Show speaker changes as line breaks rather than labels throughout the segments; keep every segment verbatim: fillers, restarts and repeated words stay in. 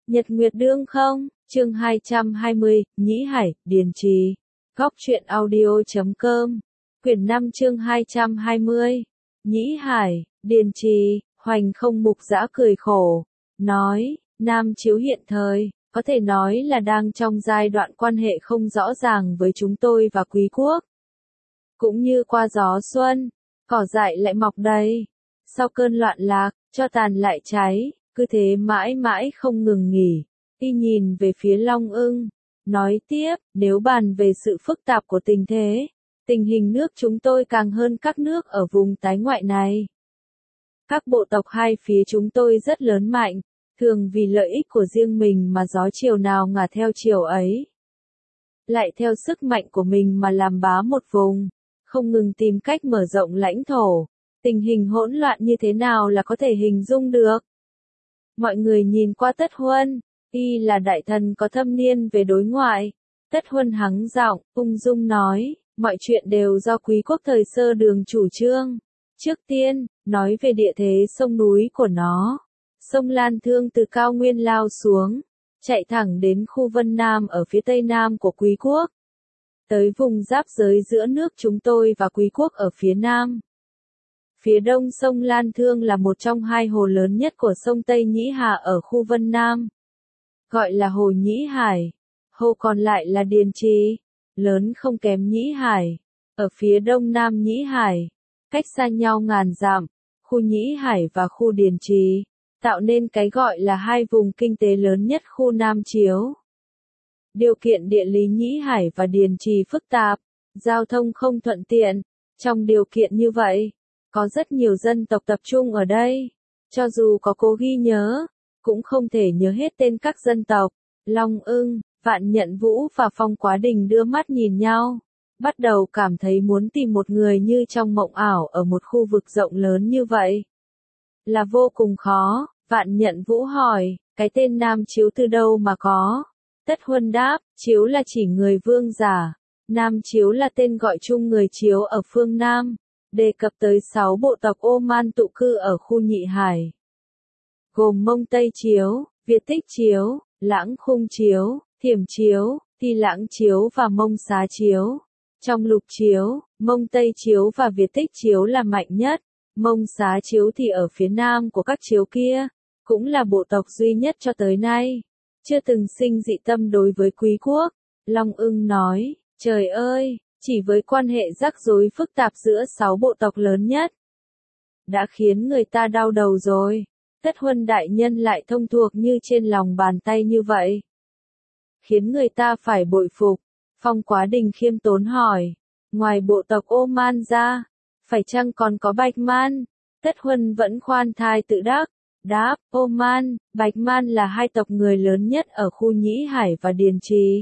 Nhật Nguyệt Đương không, chương hai trăm hai mươi, Nhĩ Hải, Điền Trì. Góc truyện audio chấm com. Quyển năm chương hai trăm hai mươi. Nhĩ Hải, Điền Trì. Hoành Không Mục Dã cười khổ, nói, Nam Chiếu hiện thời, có thể nói là đang trong giai đoạn quan hệ không rõ ràng với chúng tôi và Quý quốc. Cũng như qua gió xuân, cỏ dại lại mọc đầy. Sau cơn loạn lạc, cho tàn lại cháy, cứ thế mãi mãi không ngừng nghỉ. Y nhìn về phía Long Ưng, nói tiếp, nếu bàn về sự phức tạp của tình thế, tình hình nước chúng tôi càng hơn các nước ở vùng tái ngoại này. Các bộ tộc hai phía chúng tôi rất lớn mạnh, thường vì lợi ích của riêng mình mà gió chiều nào ngả theo chiều ấy. Lại theo sức mạnh của mình mà làm bá một vùng, không ngừng tìm cách mở rộng lãnh thổ. Tình hình hỗn loạn như thế nào là có thể hình dung được. Mọi người nhìn qua Tất Huân, y là đại thần có thâm niên về đối ngoại. Tất Huân hắng giọng, ung dung nói, mọi chuyện đều do Quý quốc thời Sơ Đường chủ trương. Trước tiên, nói về địa thế sông núi của nó. Sông Lan Thương từ cao nguyên lao xuống, chạy thẳng đến khu Vân Nam ở phía tây nam của Quý quốc. Tới vùng giáp giới giữa nước chúng tôi và Quý quốc ở phía nam. Phía đông sông Lan Thương là một trong hai hồ lớn nhất của sông Tây Nhĩ Hà ở khu Vân Nam. Gọi là hồ Nhĩ Hải. Hồ còn lại là Điền Trì, lớn không kém Nhĩ Hải. Ở phía đông nam Nhĩ Hải, cách xa nhau ngàn dặm, khu Nhĩ Hải và khu Điền Trì, tạo nên cái gọi là hai vùng kinh tế lớn nhất khu Nam Chiếu. Điều kiện địa lý Nhĩ Hải và Điền Trì phức tạp, giao thông không thuận tiện. Trong điều kiện như vậy, có rất nhiều dân tộc tập trung ở đây. Cho dù có cố ghi nhớ, cũng không thể nhớ hết tên các dân tộc. Long Ưng, Vạn Nhận Vũ và Phong Quá Đình đưa mắt nhìn nhau. Bắt đầu cảm thấy muốn tìm một người như trong mộng ảo ở một khu vực rộng lớn như vậy. Là vô cùng khó. Vạn Nhận Vũ hỏi, cái tên Nam Chiếu từ đâu mà có? Tất Huân đáp, Chiếu là chỉ người vương giả. Nam Chiếu là tên gọi chung người Chiếu ở phương Nam. Đề cập tới sáu bộ tộc Oman tụ cư ở khu Nhị Hải. Gồm Mông Tây Chiếu, Việt Tích Chiếu, Lãng Khung Chiếu, Thiểm Chiếu, Ti Lãng Chiếu và Mông Xá Chiếu. Trong lục chiếu, Mông Tây Chiếu và Việt Tích Chiếu là mạnh nhất. Mông Xá Chiếu thì ở phía nam của các chiếu kia, cũng là bộ tộc duy nhất cho tới nay. Chưa từng sinh dị tâm đối với Quý quốc. Long Ưng nói, trời ơi! Chỉ với quan hệ rắc rối phức tạp giữa sáu bộ tộc lớn nhất, đã khiến người ta đau đầu rồi. Tất Huân đại nhân lại thông thuộc như trên lòng bàn tay như vậy, khiến người ta phải bội phục. Phong Quá Đình khiêm tốn hỏi, ngoài bộ tộc Oman ra, phải chăng còn có Bạch Man? Tất Huân vẫn khoan thai tự đắc, đáp, Oman, Bạch Man là hai tộc người lớn nhất ở khu Nhĩ Hải và Điền Trì.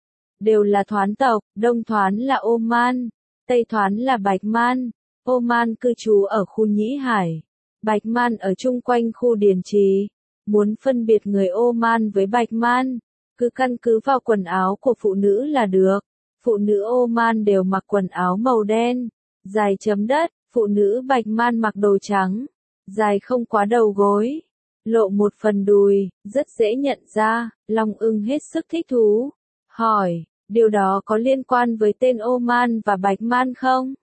Đều là Thoán tộc, Đông Thoán là Oman, Tây Thoán là Bạch Man. Oman cư trú ở khu Nhĩ Hải, Bạch Man ở chung quanh khu Điền Trì. Muốn phân biệt người Oman với Bạch Man, cứ căn cứ vào quần áo của phụ nữ là được. Phụ nữ Oman đều mặc quần áo màu đen, dài chấm đất, phụ nữ Bạch Man mặc đồ trắng, dài không quá đầu gối, lộ một phần đùi, rất dễ nhận ra. Long Ưng hết sức thích thú, hỏi, điều đó có liên quan với tên Oman và Bạch Man không?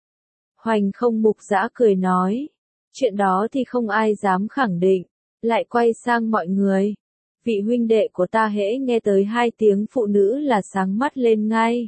Hoành Không Mục Dã cười nói, chuyện đó thì không ai dám khẳng định. Lại quay sang mọi người, vị huynh đệ của ta hễ nghe tới hai tiếng phụ nữ là sáng mắt lên ngay.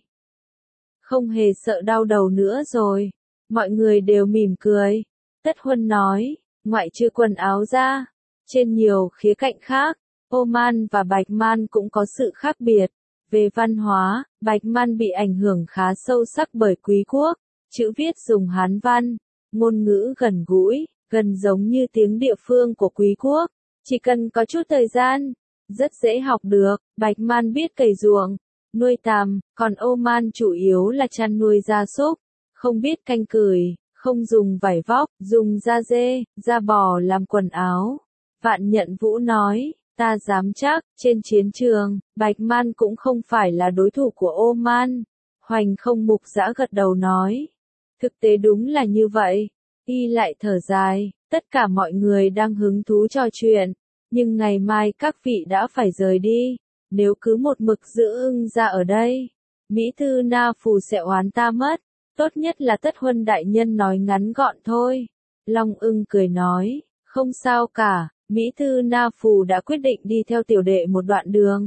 Không hề sợ đau đầu nữa rồi. Mọi người đều mỉm cười. Tất Huân nói, ngoại trừ quần áo ra, trên nhiều khía cạnh khác, Oman và Bạch Man cũng có sự khác biệt. Về văn hóa, Bạch Man bị ảnh hưởng khá sâu sắc bởi Quý quốc, chữ viết dùng Hán văn, ngôn ngữ gần gũi, gần giống như tiếng địa phương của Quý quốc, chỉ cần có chút thời gian, rất dễ học được. Bạch Man biết cày ruộng, nuôi tằm, còn Oman chủ yếu là chăn nuôi gia súc, không biết canh cừi, không dùng vải vóc, dùng da dê, da bò làm quần áo. Vạn Nhận Vũ nói, ta dám chắc, trên chiến trường, Bạch Man cũng không phải là đối thủ của Oman. Hoành Không Mục Dã gật đầu nói, thực tế đúng là như vậy. Y lại thở dài, tất cả mọi người đang hứng thú trò chuyện, Nhưng ngày mai các vị đã phải rời đi, nếu cứ một mực giữ ưng ra ở đây, Mỹ Thư Na Phù sẽ oán ta mất, tốt nhất là Tất Huân đại nhân nói ngắn gọn thôi. Long ưng cười nói, không sao cả, Mỹ Thư Na Phù đã quyết định đi theo tiểu đệ một đoạn đường.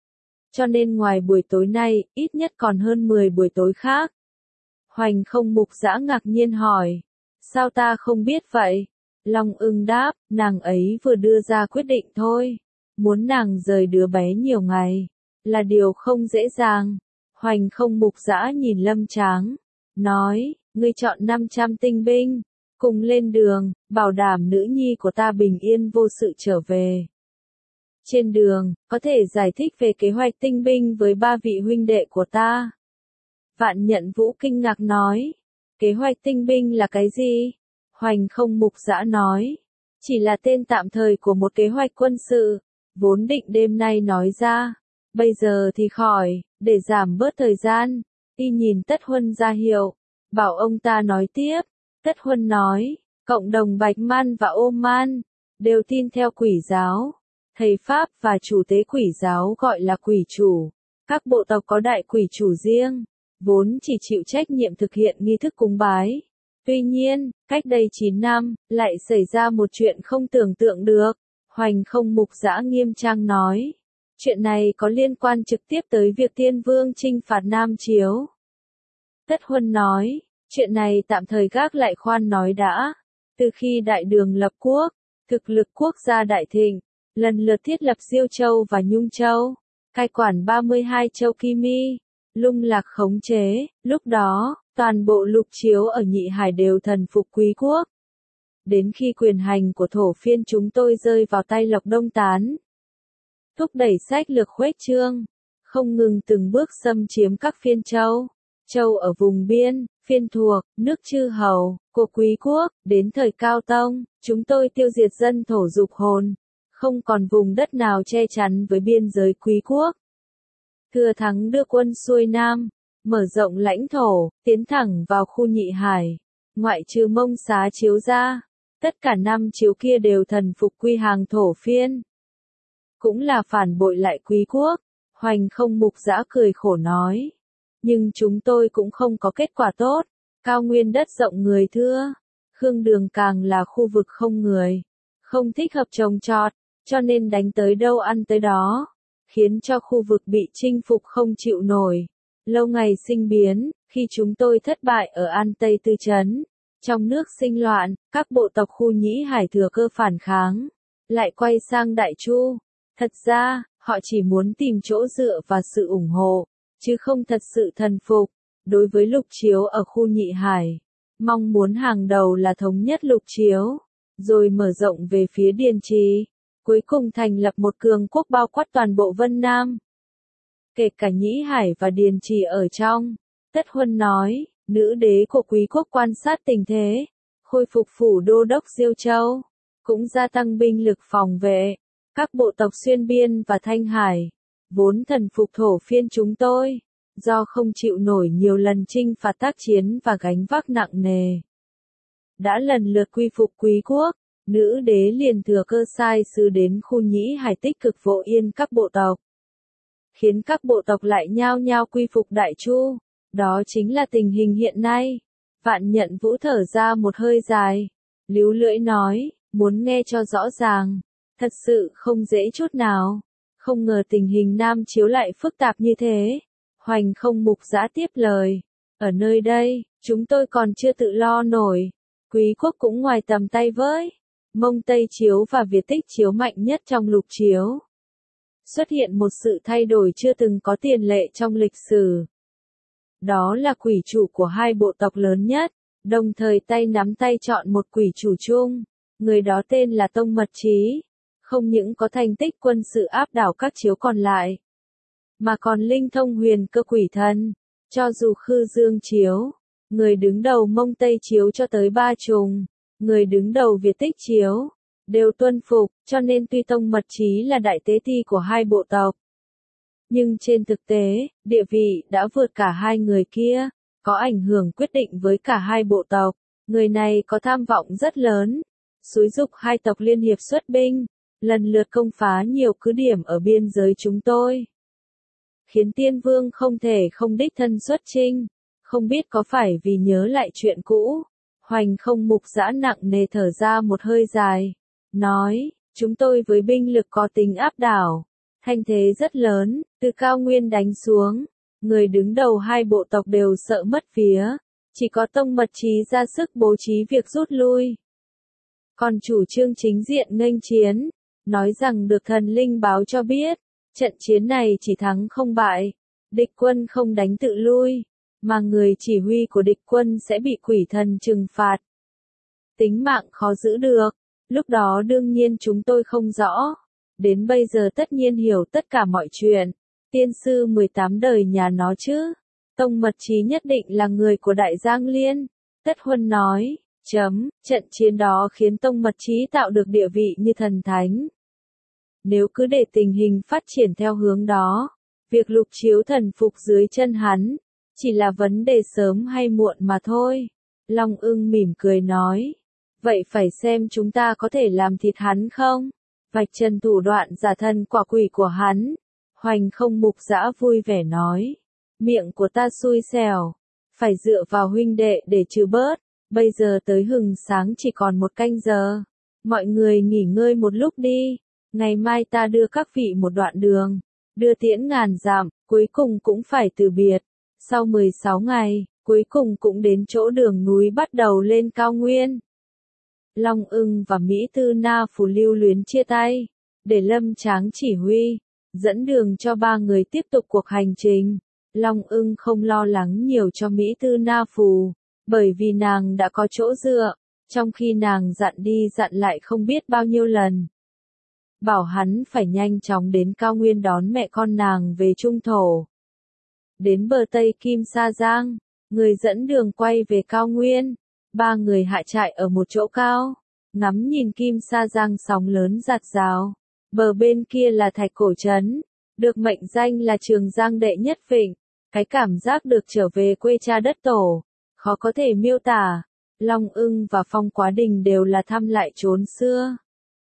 Cho nên ngoài buổi tối nay, ít nhất còn hơn mười buổi tối khác. Hoành Không Mục Dã ngạc nhiên hỏi, sao ta không biết vậy? Long ưng đáp, nàng ấy vừa đưa ra quyết định thôi. Muốn nàng rời đứa bé nhiều ngày, là điều không dễ dàng. Hoành Không Mục Dã nhìn Lâm Tráng, nói, ngươi chọn năm trăm tinh binh, cùng lên đường, bảo đảm nữ nhi của ta bình yên vô sự trở về. Trên đường, có thể giải thích về kế hoạch tinh binh với ba vị huynh đệ của ta. Vạn Nhận Vũ kinh ngạc nói, kế hoạch tinh binh là cái gì? Hoành Không Mục Dã nói, chỉ là tên tạm thời của một kế hoạch quân sự, vốn định đêm nay nói ra, bây giờ thì khỏi, để giảm bớt thời gian. Y nhìn Tất Huân ra hiệu, bảo ông ta nói tiếp. Tất Huân nói, cộng đồng Bạch Man và Ô Man, đều tin theo quỷ giáo. Thầy Pháp và chủ tế quỷ giáo gọi là quỷ chủ. Các bộ tộc có đại quỷ chủ riêng, vốn chỉ chịu trách nhiệm thực hiện nghi thức cúng bái. Tuy nhiên, cách đây chín năm, lại xảy ra một chuyện không tưởng tượng được. Hoành Không Mục Dã nghiêm trang nói, chuyện này có liên quan trực tiếp tới việc Tiên Vương chinh phạt Nam Chiếu. Tất Huân nói, chuyện này tạm thời gác lại khoan nói đã. Từ khi Đại Đường lập quốc, thực lực quốc gia đại thịnh, lần lượt thiết lập Diêu Châu và Nhung Châu, cai quản ba mươi hai châu Kimi, lung lạc khống chế, lúc đó, toàn bộ lục chiếu ở Nhị Hải đều thần phục Quý quốc. Đến khi quyền hành của thổ phiên chúng tôi rơi vào tay Lộc Đông Tán, thúc đẩy sách lược khuếch trương, không ngừng từng bước xâm chiếm các phiên châu, châu ở vùng biên, phiên thuộc, nước chư hầu, của Quý quốc, đến thời Cao Tông, chúng tôi tiêu diệt dân thổ dục hồn, không còn vùng đất nào che chắn với biên giới Quý quốc. Thừa thắng đưa quân xuôi Nam, mở rộng lãnh thổ, tiến thẳng vào khu Nhị Hải, ngoại trừ Mông Xá Chiếu ra, tất cả năm chiếu kia đều thần phục quy hàng thổ phiên. Cũng là phản bội lại Quý quốc. Hoành Không Mục Dã cười khổ nói. Nhưng chúng tôi cũng không có kết quả tốt, cao nguyên đất rộng người thưa, Khương Đường càng là khu vực không người, không thích hợp trồng trọt, cho nên đánh tới đâu ăn tới đó, khiến cho khu vực bị chinh phục không chịu nổi. Lâu ngày sinh biến, khi chúng tôi thất bại ở An Tây Tư Trấn, trong nước sinh loạn, các bộ tộc khu Nhĩ Hải thừa cơ phản kháng, lại quay sang Đại Chu. Thật ra, họ chỉ muốn tìm chỗ dựa và sự ủng hộ, chứ không thật sự thần phục. Đối với lục chiếu ở khu Nhị Hải, mong muốn hàng đầu là thống nhất lục chiếu, rồi mở rộng về phía Điền Trì, cuối cùng thành lập một cường quốc bao quát toàn bộ Vân Nam. Kể cả Nhĩ Hải và Điền Trì ở trong. Tất Huân nói, nữ đế của Quý quốc quan sát tình thế, khôi phục phủ đô đốc Diêu Châu, cũng gia tăng binh lực phòng vệ. Các bộ tộc xuyên biên và Thanh Hải, vốn thần phục thổ phiên chúng tôi, do không chịu nổi nhiều lần chinh phạt tác chiến và gánh vác nặng nề, đã lần lượt quy phục Quý quốc. Nữ đế liền thừa cơ sai sứ đến khu Nhĩ Hải tích cực vỗ yên các bộ tộc, khiến các bộ tộc lại nhao nhao quy phục Đại Chu. Đó chính là tình hình hiện nay. Vạn Nhận Vũ thở ra một hơi dài, líu lưỡi nói, muốn nghe cho rõ ràng, thật sự không dễ chút nào. Không ngờ tình hình Nam Chiếu lại phức tạp như thế. Hoành Không Mục Dã tiếp lời, ở nơi đây, chúng tôi còn chưa tự lo nổi, Quý quốc cũng ngoài tầm tay với. Mông Tây Chiếu và Việt Tích Chiếu mạnh nhất trong lục chiếu. Xuất hiện một sự thay đổi chưa từng có tiền lệ trong lịch sử. Đó là quỷ chủ của hai bộ tộc lớn nhất, đồng thời tay nắm tay chọn một quỷ chủ chung. Người đó tên là Tông Mật Trí. Không những có thành tích quân sự áp đảo các chiếu còn lại, mà còn linh thông huyền cơ quỷ thân. Cho dù Khư Dương Chiếu, người đứng đầu Mông Tây Chiếu cho tới Ba Trùng, người đứng đầu Việt Tích Chiếu, đều tuân phục, cho nên tuy Tông Mật Trí là đại tế ti của hai bộ tộc, nhưng trên thực tế, địa vị đã vượt cả hai người kia, có ảnh hưởng quyết định với cả hai bộ tộc. Người này có tham vọng rất lớn, xúi giục hai tộc liên hiệp xuất binh, lần lượt công phá nhiều cứ điểm ở biên giới chúng tôi. Khiến tiên vương không thể không đích thân xuất chinh, không biết có phải vì nhớ lại chuyện cũ. Hoành Không Mục Dã nặng nề thở ra một hơi dài, nói, chúng tôi với binh lực có tính áp đảo, thanh thế rất lớn, từ cao nguyên đánh xuống, người đứng đầu hai bộ tộc đều sợ mất vía, chỉ có Tông Mật Chí ra sức bố trí việc rút lui. Còn chủ trương chính diện nghênh chiến, nói rằng được thần linh báo cho biết, trận chiến này chỉ thắng không bại, địch quân không đánh tự lui, mà người chỉ huy của địch quân sẽ bị quỷ thần trừng phạt. Tính mạng khó giữ được, lúc đó đương nhiên chúng tôi không rõ, đến bây giờ tất nhiên hiểu tất cả mọi chuyện, tiên sư mười tám đời nhà nó chứ, Tông Mật Chí nhất định là người của Đại Giang Liên, Tất Huân nói, chấm, trận chiến đó khiến Tông Mật Chí tạo được địa vị như thần thánh. Nếu cứ để tình hình phát triển theo hướng đó, việc Lục Chiếu thần phục dưới chân hắn, chỉ là vấn đề sớm hay muộn mà thôi. Long Ưng mỉm cười nói, vậy phải xem chúng ta có thể làm thịt hắn không? Vạch trần thủ đoạn giả thần quả quỷ của hắn. Hoành Không Mục Dã vui vẻ nói, miệng của ta xui xẻo, phải dựa vào huynh đệ để trừ bớt, bây giờ tới hừng sáng chỉ còn một canh giờ. Mọi người nghỉ ngơi một lúc đi, ngày mai ta đưa các vị một đoạn đường, đưa tiễn ngàn dặm, cuối cùng cũng phải từ biệt. Sau mười sáu ngày, cuối cùng cũng đến chỗ đường núi bắt đầu lên cao nguyên. Long Ưng và Mỹ Tư Na Phù lưu luyến chia tay, để Lâm Tráng chỉ huy, dẫn đường cho ba người tiếp tục cuộc hành trình. Long Ưng không lo lắng nhiều cho Mỹ Tư Na Phù, bởi vì nàng đã có chỗ dựa, trong khi nàng dặn đi dặn lại không biết bao nhiêu lần. Bảo hắn phải nhanh chóng đến cao nguyên đón mẹ con nàng về trung thổ. Đến bờ Tây Kim Sa Giang, người dẫn đường quay về cao nguyên, ba người hạ trại ở một chỗ cao, ngắm nhìn Kim Sa Giang sóng lớn giạt rào, bờ bên kia là Thạch Cổ Trấn, được mệnh danh là Trường Giang đệ nhất vịnh, cái cảm giác được trở về quê cha đất tổ, khó có thể miêu tả. Long Ưng và Phong Quá Đình đều là thăm lại chốn xưa.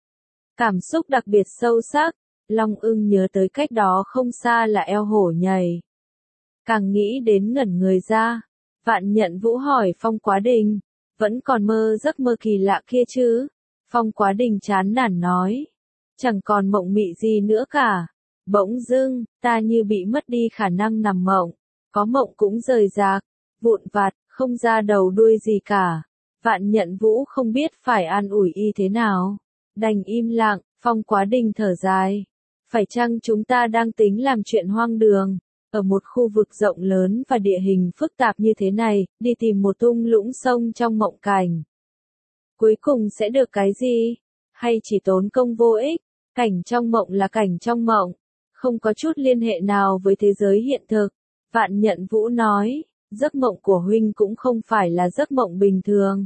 Cảm xúc đặc biệt sâu sắc, Long Ưng nhớ tới cách đó không xa là eo hổ nhảy. Càng nghĩ đến ngẩn người ra, Vạn Nhận Vũ hỏi Phong Quá Đình, vẫn còn mơ giấc mơ kỳ lạ kia chứ? Phong Quá Đình chán nản nói, chẳng còn mộng mị gì nữa cả. Bỗng dưng, ta như bị mất đi khả năng nằm mộng, có mộng cũng rời rạc, vụn vặt, không ra đầu đuôi gì cả. Vạn Nhận Vũ không biết phải an ủi y thế nào, đành im lặng. Phong Quá Đình thở dài, phải chăng chúng ta đang tính làm chuyện hoang đường, ở một khu vực rộng lớn và địa hình phức tạp như thế này, đi tìm một thung lũng sông trong mộng cảnh. Cuối cùng sẽ được cái gì? Hay chỉ tốn công vô ích? Cảnh trong mộng là cảnh trong mộng, không có chút liên hệ nào với thế giới hiện thực. Vạn Nhận Vũ nói, giấc mộng của huynh cũng không phải là giấc mộng bình thường.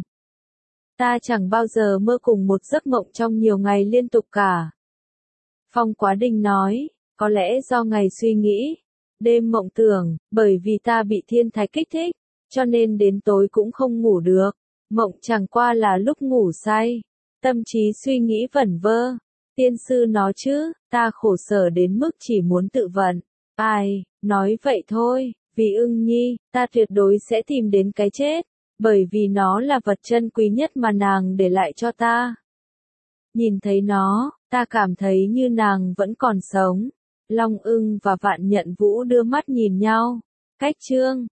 Ta chẳng bao giờ mơ cùng một giấc mộng trong nhiều ngày liên tục cả. Phong Quá Đình nói, có lẽ do ngày suy nghĩ, đêm mộng tưởng, bởi vì ta bị thiên thạch kích thích, cho nên đến tối cũng không ngủ được. Mộng chẳng qua là lúc ngủ say, tâm trí suy nghĩ vẩn vơ. Tiên sư nói chứ, ta khổ sở đến mức chỉ muốn tự vận. Ai, nói vậy thôi, vì Ưng Nhi, ta tuyệt đối sẽ tìm đến cái chết, bởi vì nó là vật chân quý nhất mà nàng để lại cho ta. Nhìn thấy nó, ta cảm thấy như nàng vẫn còn sống. Long Ưng và Vạn Nhận Vũ đưa mắt nhìn nhau. Cách chương